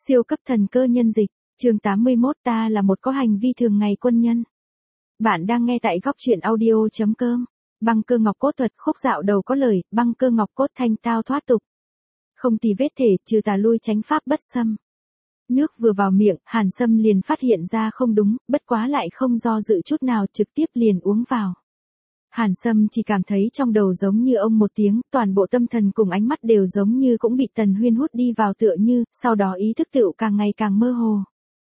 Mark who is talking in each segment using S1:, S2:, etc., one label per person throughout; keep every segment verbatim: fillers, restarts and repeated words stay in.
S1: Siêu cấp thần cơ nhân dịch, chương tám mươi mốt ta là một có hành vi thường ngày quân nhân. Bạn đang nghe tại góc truyện audio chấm com. Băng cơ ngọc cốt thuật khúc dạo đầu có lời, băng cơ ngọc cốt thanh tao thoát tục. Không tì vết thể trừ tà lui tránh pháp bất xâm. Nước vừa vào miệng, Hàn Sâm liền phát hiện ra không đúng, bất quá lại không do dự chút nào trực tiếp liền uống vào. Hàn Sâm chỉ cảm thấy trong đầu giống như ông một tiếng, toàn bộ tâm thần cùng ánh mắt đều giống như cũng bị Tần Huyên hút đi vào tựa như, sau đó ý thức tựu càng ngày càng mơ hồ.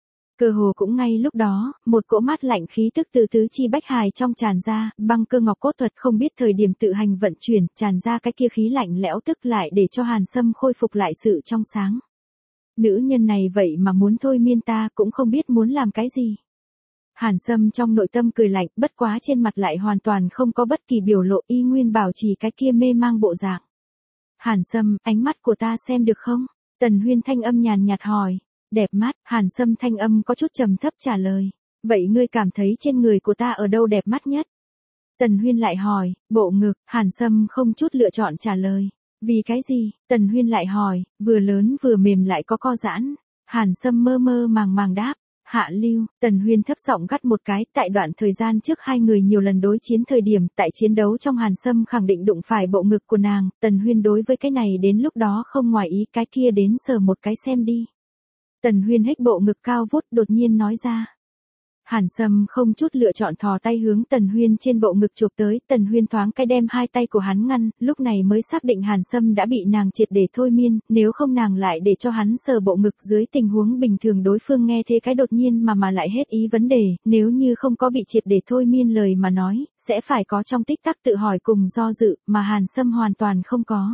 S1: Cơ hồ cũng ngay lúc đó, một cỗ mát lạnh khí tức từ tứ chi bách hài trong tràn ra, băng cơ ngọc cốt thuật không biết thời điểm tự hành vận chuyển, tràn ra cái kia khí lạnh lẽo tức lại để cho Hàn Sâm khôi phục lại sự trong sáng. Nữ nhân này vậy mà muốn thôi miên ta cũng không biết muốn làm cái gì. Hàn Sâm trong nội tâm cười lạnh, bất quá trên mặt lại hoàn toàn không có bất kỳ biểu lộ, y nguyên bảo trì cái kia mê mang bộ dạng. Hàn Sâm, ánh mắt của ta xem được không? Tần Huyên thanh âm nhàn nhạt hỏi. Đẹp mắt, Hàn Sâm thanh âm có chút trầm thấp trả lời. Vậy ngươi cảm thấy trên người của ta ở đâu đẹp mắt nhất? Tần Huyên lại hỏi, bộ ngực, Hàn Sâm không chút lựa chọn trả lời. Vì cái gì? Tần Huyên lại hỏi, vừa lớn vừa mềm lại có co giãn. Hàn Sâm mơ mơ màng màng đáp. Hạ lưu, Tần Huyên thấp giọng gắt một cái, tại đoạn thời gian trước hai người nhiều lần đối chiến thời điểm, tại chiến đấu trong Hàn Sâm khẳng định đụng phải bộ ngực của nàng, Tần Huyên đối với cái này đến lúc đó không ngoài ý, cái kia đến sờ một cái xem đi. Tần Huyên hếch bộ ngực cao vút đột nhiên nói ra. Hàn Sâm không chút lựa chọn thò tay hướng Tần Huyên trên bộ ngực chụp tới, Tần Huyên thoáng cái đem hai tay của hắn ngăn, lúc này mới xác định Hàn Sâm đã bị nàng triệt để thôi miên, nếu không nàng lại để cho hắn sờ bộ ngực dưới tình huống bình thường đối phương nghe thế cái đột nhiên mà mà lại hết ý vấn đề, nếu như không có bị triệt để thôi miên lời mà nói, sẽ phải có trong tích tắc tự hỏi cùng do dự, mà Hàn Sâm hoàn toàn không có.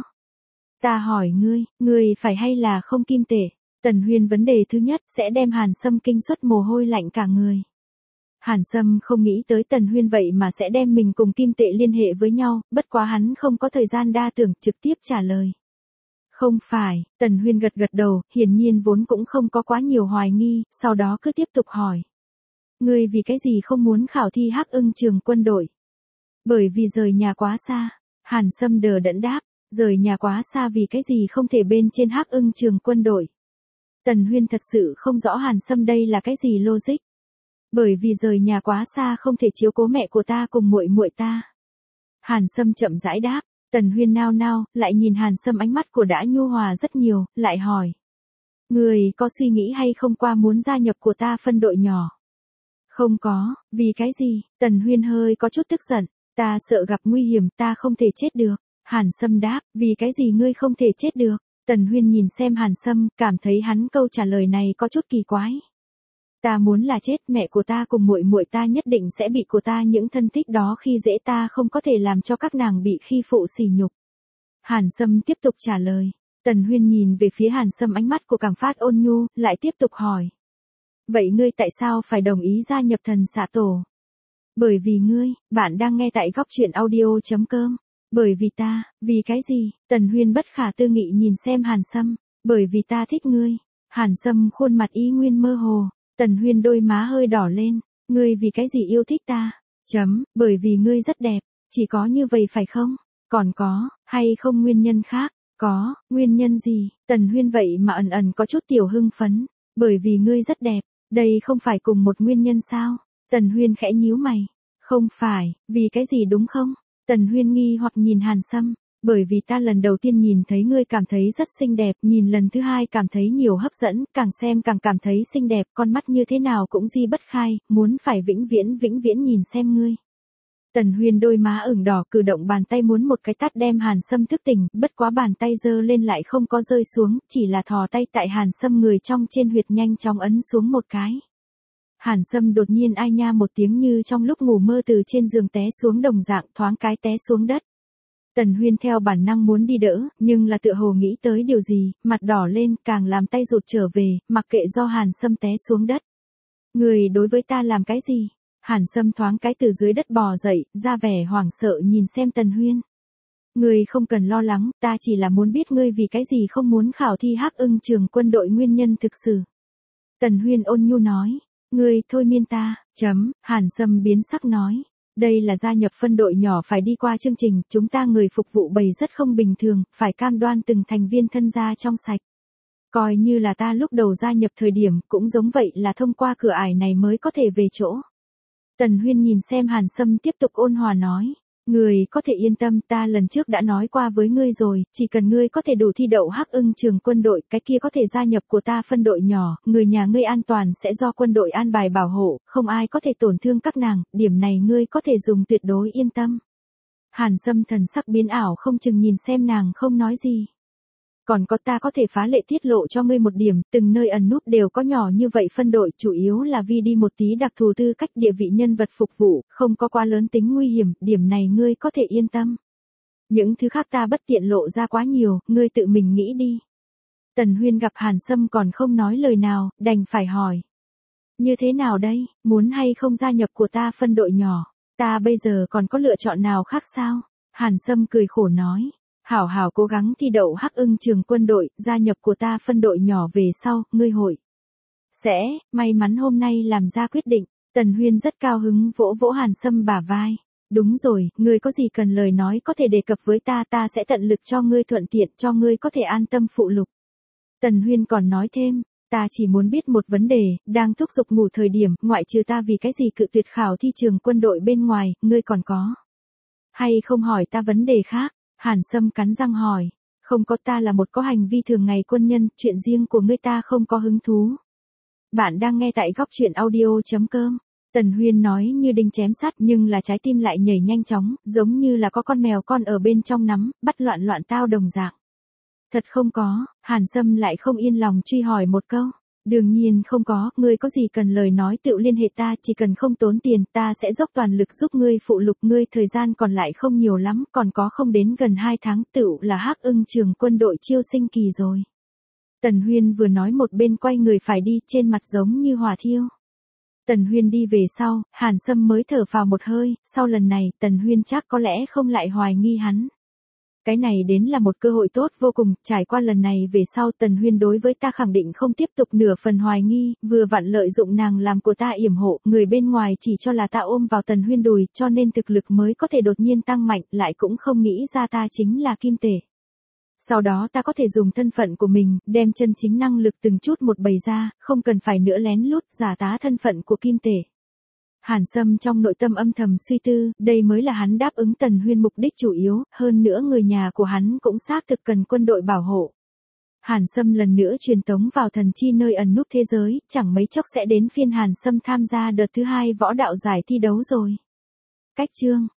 S1: Ta hỏi ngươi, ngươi phải hay là không kim tể? Tần Huyên vấn đề thứ nhất sẽ đem Hàn Sâm kinh suất mồ hôi lạnh cả người. Hàn Sâm không nghĩ tới Tần Huyên vậy mà sẽ đem mình cùng kim tệ liên hệ với nhau, bất quá hắn không có thời gian đa tưởng trực tiếp trả lời. Không phải, Tần Huyên gật gật đầu, hiển nhiên vốn cũng không có quá nhiều hoài nghi, sau đó cứ tiếp tục hỏi. Ngươi vì cái gì không muốn khảo thi Hắc Ưng trường quân đội? Bởi vì rời nhà quá xa. Hàn Sâm đờ đẫn đáp, rời nhà quá xa vì cái gì không thể bên trên Hắc Ưng trường quân đội? Tần Huyên thật sự không rõ Hàn Sâm đây là cái gì logic. Bởi vì rời nhà quá xa không thể chiếu cố mẹ của ta cùng muội muội ta. Hàn Sâm chậm rãi đáp, Tần Huyên nao nao, lại nhìn Hàn Sâm ánh mắt của đã nhu hòa rất nhiều, lại hỏi. Người có suy nghĩ hay không qua muốn gia nhập của ta phân đội nhỏ? Không có, vì cái gì? Tần Huyên hơi có chút tức giận, ta sợ gặp nguy hiểm, ta không thể chết được. Hàn Sâm đáp, vì cái gì ngươi không thể chết được? Tần Huyên nhìn xem Hàn Sâm, cảm thấy hắn câu trả lời này có chút kỳ quái. Ta muốn là chết, mẹ của ta cùng muội muội ta nhất định sẽ bị của ta những thân thích đó khi dễ, ta không có thể làm cho các nàng bị khi phụ sỉ nhục. Hàn Sâm tiếp tục trả lời. Tần Huyên nhìn về phía Hàn Sâm, ánh mắt của càng phát ôn nhu, lại tiếp tục hỏi. Vậy ngươi tại sao phải đồng ý gia nhập thần xạ tổ? Bởi vì ngươi, bạn đang nghe tại góc truyện audio chấm com. Bởi vì ta, vì cái gì? Tần Huyên bất khả tư nghị nhìn xem Hàn Sâm. Bởi vì ta thích ngươi. Hàn Sâm khuôn mặt ý nguyên mơ hồ. Tần Huyên đôi má hơi đỏ lên. Ngươi vì cái gì yêu thích ta? Chấm, bởi vì ngươi rất đẹp. Chỉ có như vậy phải không? Còn có, hay không nguyên nhân khác? Có, nguyên nhân gì? Tần Huyên vậy mà ẩn ẩn có chút tiểu hưng phấn. Bởi vì ngươi rất đẹp. Đây không phải cùng một nguyên nhân sao? Tần Huyên khẽ nhíu mày. Không phải, vì cái gì đúng không? Tần Huyên nghi hoặc nhìn Hàn Sâm. Bởi vì ta lần đầu tiên nhìn thấy ngươi cảm thấy rất xinh đẹp, nhìn lần thứ hai cảm thấy nhiều hấp dẫn, càng xem càng cảm thấy xinh đẹp, con mắt như thế nào cũng di bất khai, muốn phải vĩnh viễn vĩnh viễn nhìn xem ngươi. Tần Huyên đôi má ửng đỏ, cử động bàn tay muốn một cái tát đem Hàn Sâm thức tỉnh, bất quá bàn tay giơ lên lại không có rơi xuống, chỉ là thò tay tại Hàn Sâm người trong trên huyệt nhanh chóng ấn xuống một cái. Hàn Sâm đột nhiên ai nha một tiếng như trong lúc ngủ mơ từ trên giường té xuống đồng dạng, thoáng cái té xuống đất. Tần Huyên theo bản năng muốn đi đỡ, nhưng là tựa hồ nghĩ tới điều gì, mặt đỏ lên, càng làm tay rụt trở về, mặc kệ do Hàn Sâm té xuống đất. Người đối với ta làm cái gì? Hàn Sâm thoáng cái từ dưới đất bò dậy, ra vẻ hoảng sợ nhìn xem Tần Huyên. Người không cần lo lắng, ta chỉ là muốn biết ngươi vì cái gì không muốn khảo thi Hắc Ưng trường quân đội nguyên nhân thực sự. Tần Huyên ôn nhu nói, ngươi thôi miên ta, chấm, Hàn Sâm biến sắc nói. Đây là gia nhập phân đội nhỏ phải đi qua chương trình, chúng ta người phục vụ bầy rất không bình thường, phải cam đoan từng thành viên thân gia trong sạch. Coi như là ta lúc đầu gia nhập thời điểm cũng giống vậy là thông qua cửa ải này mới có thể về chỗ. Tần Huyên nhìn xem Hàn Sâm tiếp tục ôn hòa nói. Người có thể yên tâm, ta lần trước đã nói qua với ngươi rồi, chỉ cần ngươi có thể đủ thi đậu Hắc Ưng trường quân đội, cái kia có thể gia nhập của ta phân đội nhỏ, người nhà ngươi an toàn sẽ do quân đội an bài bảo hộ, không ai có thể tổn thương các nàng, điểm này ngươi có thể dùng tuyệt đối yên tâm. Hàn Sâm thần sắc biến ảo không chừng nhìn xem nàng không nói gì. Còn có ta có thể phá lệ tiết lộ cho ngươi một điểm, từng nơi ẩn núp đều có nhỏ như vậy phân đội, chủ yếu là vì đi một tí đặc thù tư cách địa vị nhân vật phục vụ, không có quá lớn tính nguy hiểm, điểm này ngươi có thể yên tâm. Những thứ khác ta bất tiện lộ ra quá nhiều, ngươi tự mình nghĩ đi. Tần Huyên gặp Hàn Sâm còn không nói lời nào, đành phải hỏi. Như thế nào đây, muốn hay không gia nhập của ta phân đội nhỏ, ta bây giờ còn có lựa chọn nào khác sao? Hàn Sâm cười khổ nói. Hảo hảo cố gắng thi đậu Hắc Ưng trường quân đội, gia nhập của ta phân đội nhỏ về sau, ngươi hội. Sẽ, may mắn hôm nay làm ra quyết định, Tần Huyên rất cao hứng vỗ vỗ Hàn Sâm bả vai. Đúng rồi, ngươi có gì cần lời nói có thể đề cập với ta, ta sẽ tận lực cho ngươi thuận tiện, cho ngươi có thể an tâm phụ lục. Tần Huyên còn nói thêm, ta chỉ muốn biết một vấn đề, đang thúc giục ngủ thời điểm, ngoại trừ ta vì cái gì cự tuyệt khảo thi trường quân đội bên ngoài, ngươi còn có. Hay không hỏi ta vấn đề khác? Hàn Sâm cắn răng hỏi, không có, ta là một có hành vi thường ngày quân nhân, chuyện riêng của ngươi ta không có hứng thú. Bạn đang nghe tại góc truyện audio chấm com. Tần Huyên nói như đinh chém sắt nhưng là trái tim lại nhảy nhanh chóng, giống như là có con mèo con ở bên trong nắm, bắt loạn loạn tao đồng dạng. Thật không có, Hàn Sâm lại không yên lòng truy hỏi một câu. Đương nhiên không có, ngươi có gì cần lời nói tự liên hệ ta, chỉ cần không tốn tiền, ta sẽ dốc toàn lực giúp ngươi phụ lục, ngươi thời gian còn lại không nhiều lắm, còn có không đến gần hai tháng tựu là Hắc Ưng trường quân đội chiêu sinh kỳ rồi. Tần Huyên vừa nói một bên quay người phải đi, trên mặt giống như hỏa thiêu. Tần Huyên đi về sau, Hàn Sâm mới thở phào một hơi, sau lần này, Tần Huyên chắc có lẽ không lại hoài nghi hắn. Cái này đến là một cơ hội tốt vô cùng, trải qua lần này về sau Tần Huyên đối với ta khẳng định không tiếp tục nửa phần hoài nghi, vừa vặn lợi dụng nàng làm của ta yểm hộ, người bên ngoài chỉ cho là ta ôm vào Tần Huyên đùi, cho nên thực lực mới có thể đột nhiên tăng mạnh, lại cũng không nghĩ ra ta chính là kim tể. Sau đó ta có thể dùng thân phận của mình, đem chân chính năng lực từng chút một bày ra, không cần phải nữa lén lút giả tá thân phận của kim tể. Hàn Sâm trong nội tâm âm thầm suy tư, đây mới là hắn đáp ứng Tần Huyên mục đích chủ yếu, hơn nữa người nhà của hắn cũng xác thực cần quân đội bảo hộ. Hàn Sâm lần nữa truyền tống vào thần chi nơi ẩn núp thế giới, chẳng mấy chốc sẽ đến phiên Hàn Sâm tham gia đợt thứ hai võ đạo giải thi đấu rồi. Cách chương